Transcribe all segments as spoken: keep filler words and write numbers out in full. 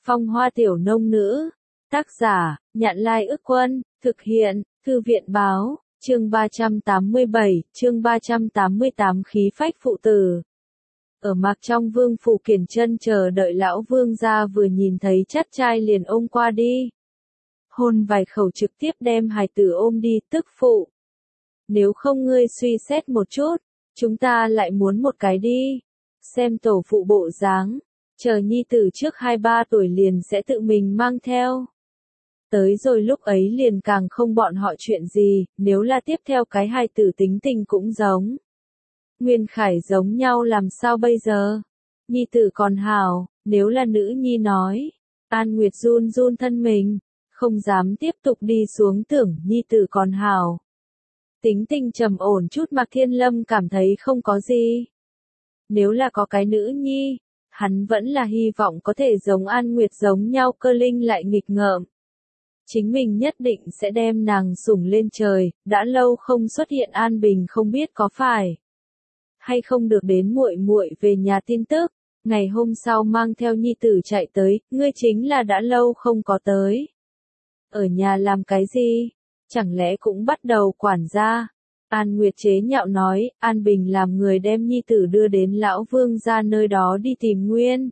Phong Hoa Tiểu Nông Nữ. Tác giả, Nhạn Lai Ức Quân, thực hiện, Thư viện Báo, chương ba trăm tám mươi bảy, chương ba trăm tám mươi tám khí phách phụ tử. Ở Mạc trong vương phủ Kiền Chân chờ đợi lão vương gia vừa nhìn thấy chắt trai liền ôm qua đi. Hôn vài khẩu trực tiếp đem hài tử ôm đi, tức phụ. Nếu không ngươi suy xét một chút, chúng ta lại muốn một cái đi. Xem tổ phụ bộ dáng, chờ nhi tử trước hai ba tuổi liền sẽ tự mình mang theo. Tới rồi lúc ấy liền càng không bọn họ chuyện gì, nếu là tiếp theo cái hài tử tính tình cũng giống. Nguyên Khải giống nhau làm sao bây giờ? Nhi tử còn hảo, nếu là nữ nhi nói. An Nguyệt run run thân mình, không dám tiếp tục đi xuống tưởng nhi tử còn hảo. Tính tình trầm ổn chút Mạc Thiên Lâm cảm thấy không có gì. Nếu là có cái nữ nhi, hắn vẫn là hy vọng có thể giống An Nguyệt giống nhau cơ linh lại nghịch ngợm. Chính mình nhất định sẽ đem nàng sủng lên trời, đã lâu không xuất hiện An Bình không biết có phải hay không được đến muội muội về nhà tin tức, ngày hôm sau mang theo nhi tử chạy tới, ngươi chính là đã lâu không có tới. Ở nhà làm cái gì? Chẳng lẽ cũng bắt đầu quản gia? An Nguyệt chế nhạo nói, An Bình làm người đem nhi tử đưa đến lão vương gia nơi đó đi tìm Nguyên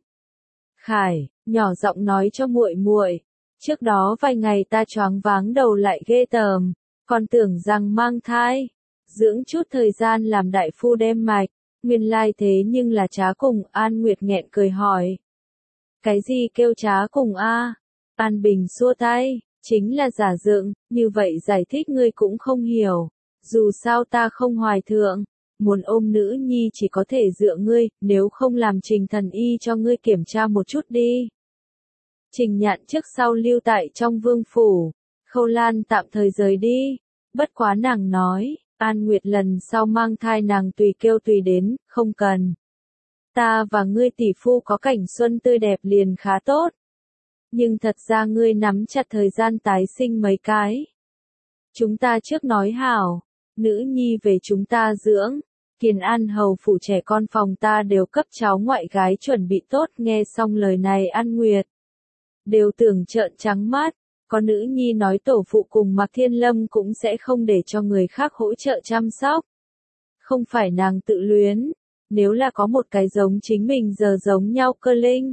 Khải, nhỏ giọng nói cho muội muội, trước đó vài ngày ta choáng váng đầu lại ghê tởm, còn tưởng rằng mang thai, dưỡng chút thời gian làm đại phu đem mạch, nguyên lai thế nhưng là trá cùng. An Nguyệt nghẹn cười hỏi, cái gì kêu trá cùng a? An Bình xua tay, chính là giả dựng, như vậy giải thích ngươi cũng không hiểu. Dù sao ta không hoài thượng, muốn ôm nữ nhi chỉ có thể dựa ngươi, nếu không làm Trình thần y cho ngươi kiểm tra một chút đi. Trình Nhạn trước sau lưu tại trong vương phủ, Khâu Lan tạm thời rời đi, bất quá nàng nói, An Nguyệt lần sau mang thai nàng tùy kêu tùy đến, không cần. Ta và ngươi tỷ phu có cảnh xuân tươi đẹp liền khá tốt. Nhưng thật ra ngươi nắm chặt thời gian tái sinh mấy cái. Chúng ta trước nói hảo. Nữ nhi về chúng ta dưỡng, Kiền An hầu phủ trẻ con phòng ta đều cấp cháu ngoại gái chuẩn bị tốt. Nghe xong lời này An Nguyệt đều tưởng trợn trắng mắt, có nữ nhi nói tổ phụ cùng Mạc Thiên Lâm cũng sẽ không để cho người khác hỗ trợ chăm sóc. Không phải nàng tự luyến, nếu là có một cái giống chính mình giờ giống nhau cơ linh,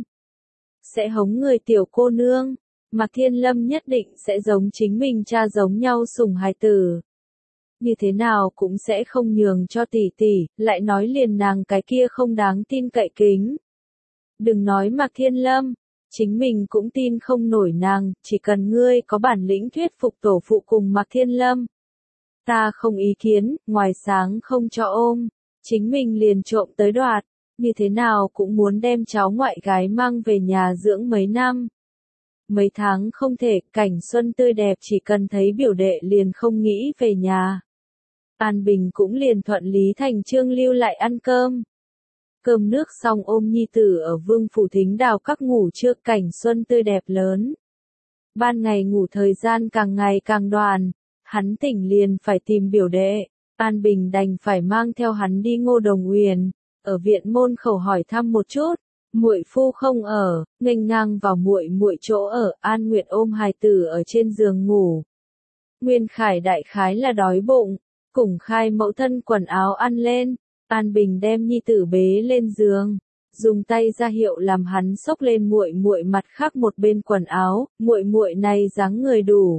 sẽ hống người tiểu cô nương, Mạc Thiên Lâm nhất định sẽ giống chính mình cha giống nhau sủng hài tử. Như thế nào cũng sẽ không nhường cho tỷ tỷ, lại nói liền nàng cái kia không đáng tin cậy kính. Đừng nói Mạc Thiên Lâm, chính mình cũng tin không nổi nàng, chỉ cần ngươi có bản lĩnh thuyết phục tổ phụ cùng Mạc Thiên Lâm. Ta không ý kiến, ngoài sáng không cho ôm, chính mình liền trộm tới đoạt, như thế nào cũng muốn đem cháu ngoại gái mang về nhà dưỡng mấy năm. Mấy tháng không thể, cảnh xuân tươi đẹp chỉ cần thấy biểu đệ liền không nghĩ về nhà. An Bình cũng liền thuận lý thành chương lưu lại ăn cơm. Cơm nước xong ôm nhi tử ở vương phủ thính đào các ngủ trước, cảnh xuân tươi đẹp lớn. Ban ngày ngủ thời gian càng ngày càng đoàn, hắn tỉnh liền phải tìm biểu đệ. An Bình đành phải mang theo hắn đi Ngô Đồng Uyển, ở viện môn khẩu hỏi thăm một chút. Muội phu không ở, nghênh ngang vào muội muội chỗ ở. An Nguyệt ôm hài tử ở trên giường ngủ. Nguyên Khải đại khái là đói bụng, cùng khai mẫu thân quần áo ăn lên. An Bình đem nhi tử bế lên giường, dùng tay ra hiệu làm hắn xốc lên muội muội mặt khác một bên quần áo. Muội muội này dáng người đủ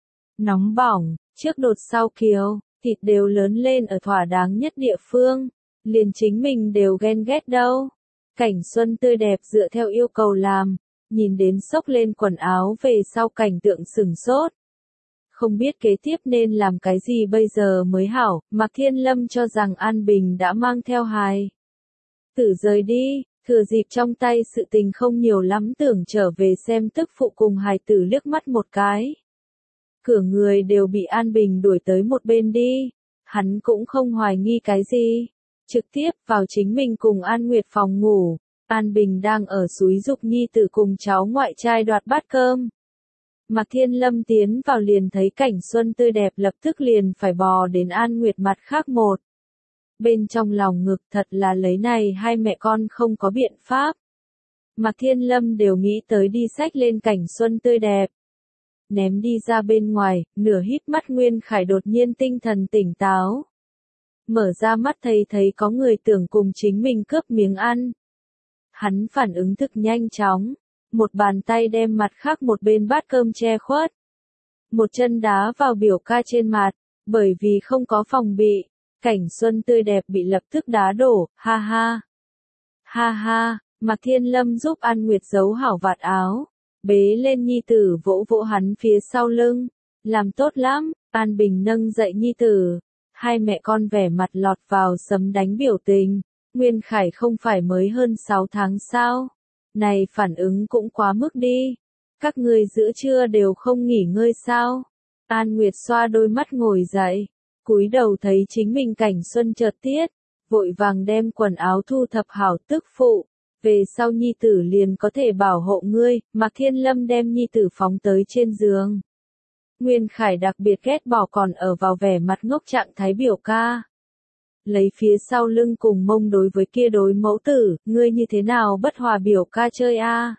nóng bỏng, trước đột sau kiều, thịt đều lớn lên ở thỏa đáng nhất địa phương, liền chính mình đều ghen ghét đâu. Cảnh xuân tươi đẹp dựa theo yêu cầu làm, nhìn đến xốc lên quần áo về sau cảnh tượng sửng sốt. Không biết kế tiếp nên làm cái gì bây giờ mới hảo. Mạc Thiên Lâm cho rằng An Bình đã mang theo hài tử rời đi, thừa dịp trong tay sự tình không nhiều lắm tưởng trở về xem tức phụ cùng hài tử liếc mắt một cái. Cửa người đều bị An Bình đuổi tới một bên đi, hắn cũng không hoài nghi cái gì. Trực tiếp vào chính mình cùng An Nguyệt phòng ngủ. An Bình đang ở xúi giục nhi tử cùng cháu ngoại trai đoạt bát cơm. Mạc Thiên Lâm tiến vào liền thấy cảnh xuân tươi đẹp, lập tức liền phải bò đến An Nguyệt mặt khác một bên trong lòng ngực, thật là lấy này hai mẹ con không có biện pháp. Mạc Thiên Lâm đều nghĩ tới đi xách lên cảnh xuân tươi đẹp. Ném đi ra bên ngoài, nửa híp mắt Nguyên Khải đột nhiên tinh thần tỉnh táo. Mở ra mắt thấy thấy có người tưởng cùng chính mình cướp miếng ăn. Hắn phản ứng thực nhanh chóng, một bàn tay đem mặt khác một bên bát cơm che khuất. Một chân đá vào biểu ca trên mặt, bởi vì không có phòng bị, cảnh xuân tươi đẹp bị lập tức đá đổ, ha ha. Ha ha, Mạc Thiên Lâm giúp An Nguyệt giấu hảo vạt áo, bế lên nhi tử vỗ vỗ hắn phía sau lưng, làm tốt lắm. An Bình nâng dậy nhi tử, hai mẹ con vẻ mặt lọt vào sấm đánh biểu tình. Nguyên Khải không phải mới hơn sáu tháng sao? Này phản ứng cũng quá mức đi. Các ngươi giữa trưa đều không nghỉ ngơi sao? An Nguyệt xoa đôi mắt ngồi dậy, cúi đầu thấy chính mình cảnh xuân chợt tiết, vội vàng đem quần áo thu thập hảo tức phụ. Về sau nhi tử liền có thể bảo hộ ngươi. Mạc Thiên Lâm đem nhi tử phóng tới trên giường. Nguyên Khải đặc biệt ghét bỏ còn ở vào vẻ mặt ngốc trạng thái biểu ca. Lấy phía sau lưng cùng mông đối với kia đối mẫu tử, ngươi như thế nào bất hòa biểu ca chơi a? À?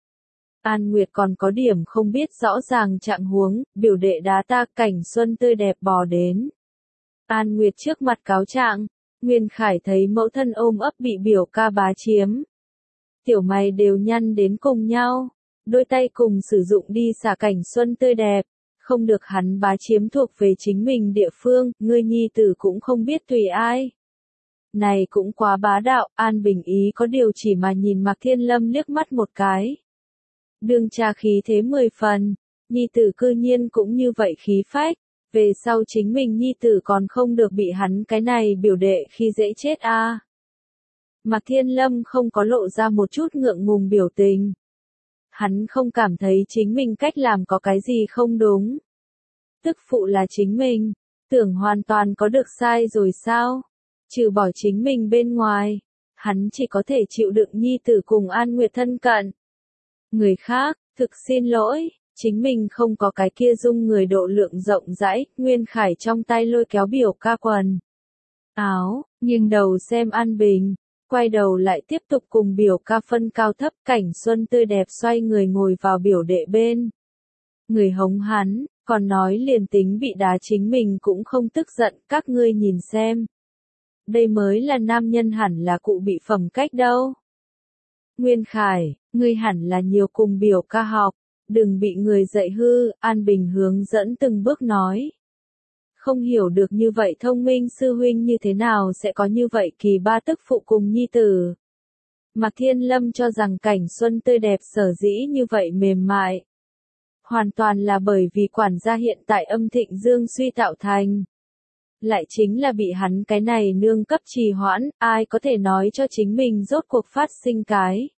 An Nguyệt còn có điểm không biết rõ ràng trạng huống, biểu đệ đá ta cảnh xuân tươi đẹp bò đến. An Nguyệt trước mặt cáo trạng, Nguyên Khải thấy mẫu thân ôm ấp bị biểu ca bá chiếm. Tiểu mày đều nhăn đến cùng nhau, đôi tay cùng sử dụng đi xả cảnh xuân tươi đẹp. Không được hắn bá chiếm thuộc về chính mình địa phương, ngươi nhi tử cũng không biết tùy ai. Này cũng quá bá đạo. An Bình ý có điều chỉ mà nhìn Mạc Thiên Lâm liếc mắt một cái. Đương cha khí thế mười phần, nhi tử cư nhiên cũng như vậy khí phách, về sau chính mình nhi tử còn không được bị hắn cái này biểu đệ khi dễ chết a. À. Mạc Thiên Lâm không có lộ ra một chút ngượng ngùng biểu tình. Hắn không cảm thấy chính mình cách làm có cái gì không đúng. Tức phụ là chính mình, tưởng hoàn toàn có được sai rồi sao? Trừ bỏ chính mình bên ngoài, hắn chỉ có thể chịu đựng nhi tử cùng An Nguyệt thân cận. Người khác, thực xin lỗi, chính mình không có cái kia dung người độ lượng rộng rãi. Nguyên Khải trong tay lôi kéo biểu ca quần áo, nghiêng đầu xem An Bình. Quay đầu lại tiếp tục cùng biểu ca phân cao thấp. Cảnh xuân tươi đẹp xoay người ngồi vào biểu đệ bên. Người hống hắn, còn nói liền tính bị đá chính mình cũng không tức giận. Các ngươi nhìn xem. Đây mới là nam nhân hẳn là cụ bị phẩm cách đâu. Nguyên Khải, ngươi hẳn là nhiều cùng biểu ca học, đừng bị người dạy hư. An Bình hướng dẫn từng bước nói. Không hiểu được như vậy thông minh sư huynh như thế nào sẽ có như vậy kỳ ba tức phụ cùng nhi tử. Mạc Thiên Lâm cho rằng cảnh xuân tươi đẹp sở dĩ như vậy mềm mại. Hoàn toàn là bởi vì quản gia hiện tại âm thịnh dương suy tạo thành. Lại chính là bị hắn cái này nương cấp trì hoãn, ai có thể nói cho chính mình rốt cuộc phát sinh cái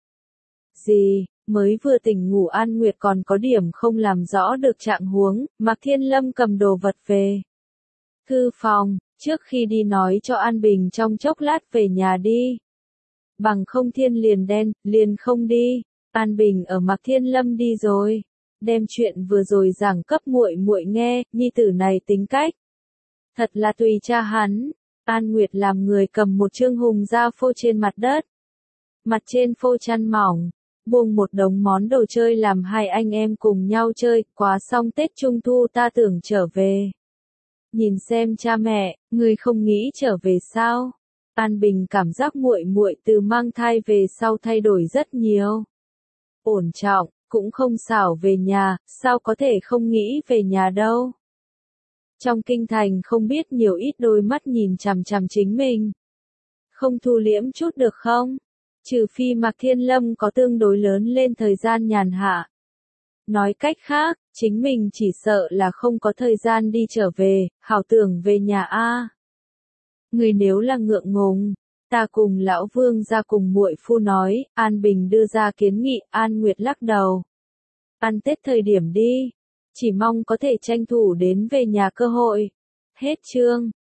gì. Mới vừa tỉnh ngủ An Nguyệt còn có điểm không làm rõ được trạng huống. Mạc Thiên Lâm cầm đồ vật về thư phòng, trước khi đi nói cho An Bình trong chốc lát về nhà đi. Bằng không thiên liền đen, liền không đi. An Bình ở Mạc Thiên Lâm đi rồi, đem chuyện vừa rồi giảng cấp muội muội nghe. Nhi tử này tính cách thật là tùy cha hắn. An Nguyệt làm người cầm một chương hùng dao phô trên mặt đất, mặt trên phô chăn mỏng, buông một đống món đồ chơi làm hai anh em cùng nhau chơi. Quá xong Tết Trung Thu ta tưởng trở về. Nhìn xem cha mẹ, ngươi không nghĩ trở về sao? An Bình cảm giác muội muội từ mang thai về sau thay đổi rất nhiều. Ổn trọng, cũng không xảo về nhà, sao có thể không nghĩ về nhà đâu. Trong kinh thành không biết nhiều ít đôi mắt nhìn chằm chằm chính mình. Không thu liễm chút được không? Trừ phi Mạc Thiên Lâm có tương đối lớn lên thời gian nhàn hạ. Nói cách khác, chính mình chỉ sợ là không có thời gian đi trở về, hảo tưởng về nhà a. Người nếu là ngượng ngùng, ta cùng lão Vương ra cùng muội phu nói. An Bình đưa ra kiến nghị. An Nguyệt lắc đầu. Ăn Tết thời điểm đi, chỉ mong có thể tranh thủ đến về nhà cơ hội. Hết chương.